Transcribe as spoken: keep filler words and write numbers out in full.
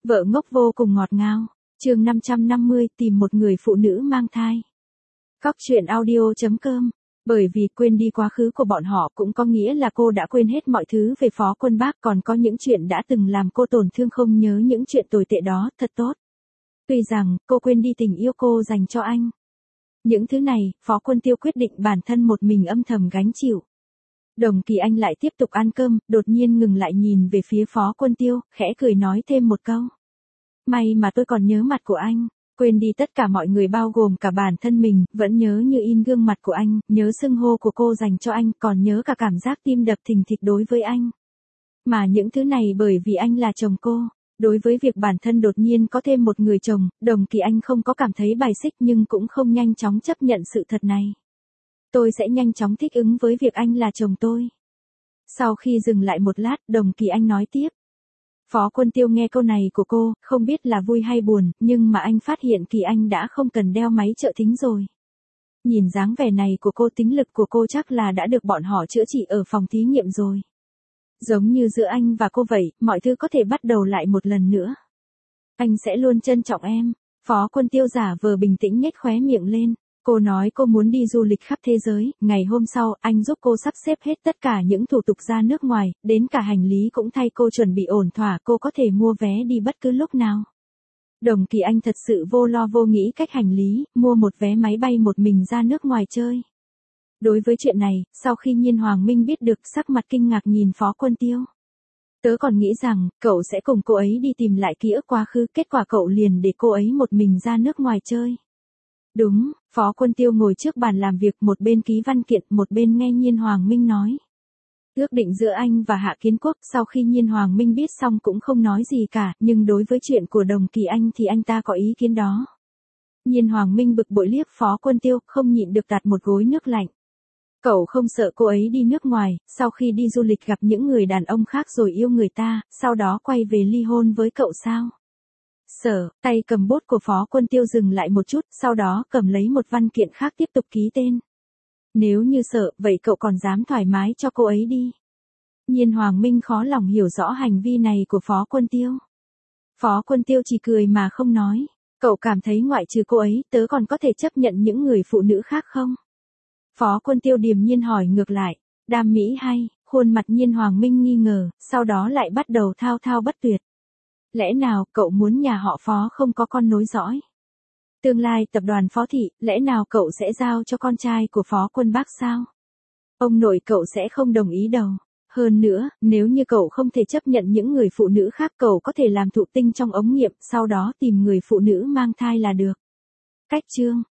Vợ ngốc vô cùng ngọt ngào. Chương năm trăm năm mươi, tìm một người phụ nữ mang thai. Cóc truyện audio chấm com. Bởi vì quên đi quá khứ của bọn họ cũng có nghĩa là cô đã quên hết mọi thứ về Phó Quân Bác, còn có những chuyện đã từng làm cô tổn thương không nhớ những chuyện tồi tệ đó, thật tốt. Tuy rằng, cô quên đi tình yêu cô dành cho anh. Những thứ này, Phó Quân Tiêu quyết định bản thân một mình âm thầm gánh chịu. Đồng Kỳ Anh lại tiếp tục ăn cơm, đột nhiên ngừng lại nhìn về phía Phó Quân Tiêu, khẽ cười nói thêm một câu. May mà tôi còn nhớ mặt của anh, quên đi tất cả mọi người bao gồm cả bản thân mình, vẫn nhớ như in gương mặt của anh, nhớ xưng hô của cô dành cho anh, còn nhớ cả cảm giác tim đập thình thịch đối với anh. Mà những thứ này bởi vì anh là chồng cô. Đối với việc bản thân đột nhiên có thêm một người chồng, Đồng Kỳ Anh không có cảm thấy bài xích nhưng cũng không nhanh chóng chấp nhận sự thật này. Tôi sẽ nhanh chóng thích ứng với việc anh là chồng tôi. Sau khi dừng lại một lát, Đồng Kỳ Anh nói tiếp. Phó Quân Tiêu nghe câu này của cô, không biết là vui hay buồn, nhưng mà anh phát hiện Kỳ Anh đã không cần đeo máy trợ thính rồi. Nhìn dáng vẻ này của cô, tính lực của cô chắc là đã được bọn họ chữa trị ở phòng thí nghiệm rồi. Giống như giữa anh và cô vậy, mọi thứ có thể bắt đầu lại một lần nữa. Anh sẽ luôn trân trọng em. Phó Quân Tiêu giả vờ bình tĩnh nhếch khóe miệng lên. Cô nói cô muốn đi du lịch khắp thế giới, ngày hôm sau, anh giúp cô sắp xếp hết tất cả những thủ tục ra nước ngoài, đến cả hành lý cũng thay cô chuẩn bị ổn thỏa, cô có thể mua vé đi bất cứ lúc nào. Đồng Kỳ Anh thật sự vô lo vô nghĩ cách hành lý, mua một vé máy bay một mình ra nước ngoài chơi. Đối với chuyện này, sau khi Nhiên Hoàng Minh biết được, sắc mặt kinh ngạc nhìn Phó Quân Tiêu. Tớ còn nghĩ rằng, cậu sẽ cùng cô ấy đi tìm lại ký ức quá khứ, kết quả cậu liền để cô ấy một mình ra nước ngoài chơi. Đúng, Phó Quân Tiêu ngồi trước bàn làm việc, một bên ký văn kiện, một bên nghe Nhiên Hoàng Minh nói. Ước định giữa anh và Hạ Kiến Quốc, sau khi Nhiên Hoàng Minh biết xong cũng không nói gì cả, nhưng đối với chuyện của Đồng Kỳ Anh thì anh ta có ý kiến đó. Nhiên Hoàng Minh bực bội liếc Phó Quân Tiêu, không nhịn được tạt một gối nước lạnh. Cậu không sợ cô ấy đi nước ngoài, sau khi đi du lịch gặp những người đàn ông khác rồi yêu người ta, sau đó quay về ly hôn với cậu sao? Sợ, tay cầm bút của Phó Quân Tiêu dừng lại một chút, sau đó cầm lấy một văn kiện khác tiếp tục ký tên. Nếu như sợ, vậy cậu còn dám thoải mái cho cô ấy đi. Nhiên Hoàng Minh khó lòng hiểu rõ hành vi này của Phó Quân Tiêu. Phó Quân Tiêu chỉ cười mà không nói. Cậu cảm thấy ngoại trừ cô ấy, tớ còn có thể chấp nhận những người phụ nữ khác không? Phó Quân Tiêu điềm nhiên hỏi ngược lại. Đam mỹ hay? Khuôn mặt Nhiên Hoàng Minh nghi ngờ, sau đó lại bắt đầu thao thao bất tuyệt. Lẽ nào cậu muốn nhà họ Phó không có con nối dõi? Tương lai tập đoàn Phó Thị, lẽ nào cậu sẽ giao cho con trai của Phó Quân Bác sao? Ông nội cậu sẽ không đồng ý đâu. Hơn nữa, nếu như cậu không thể chấp nhận những người phụ nữ khác, cậu có thể làm thụ tinh trong ống nghiệm, sau đó tìm người phụ nữ mang thai là được. Cách chương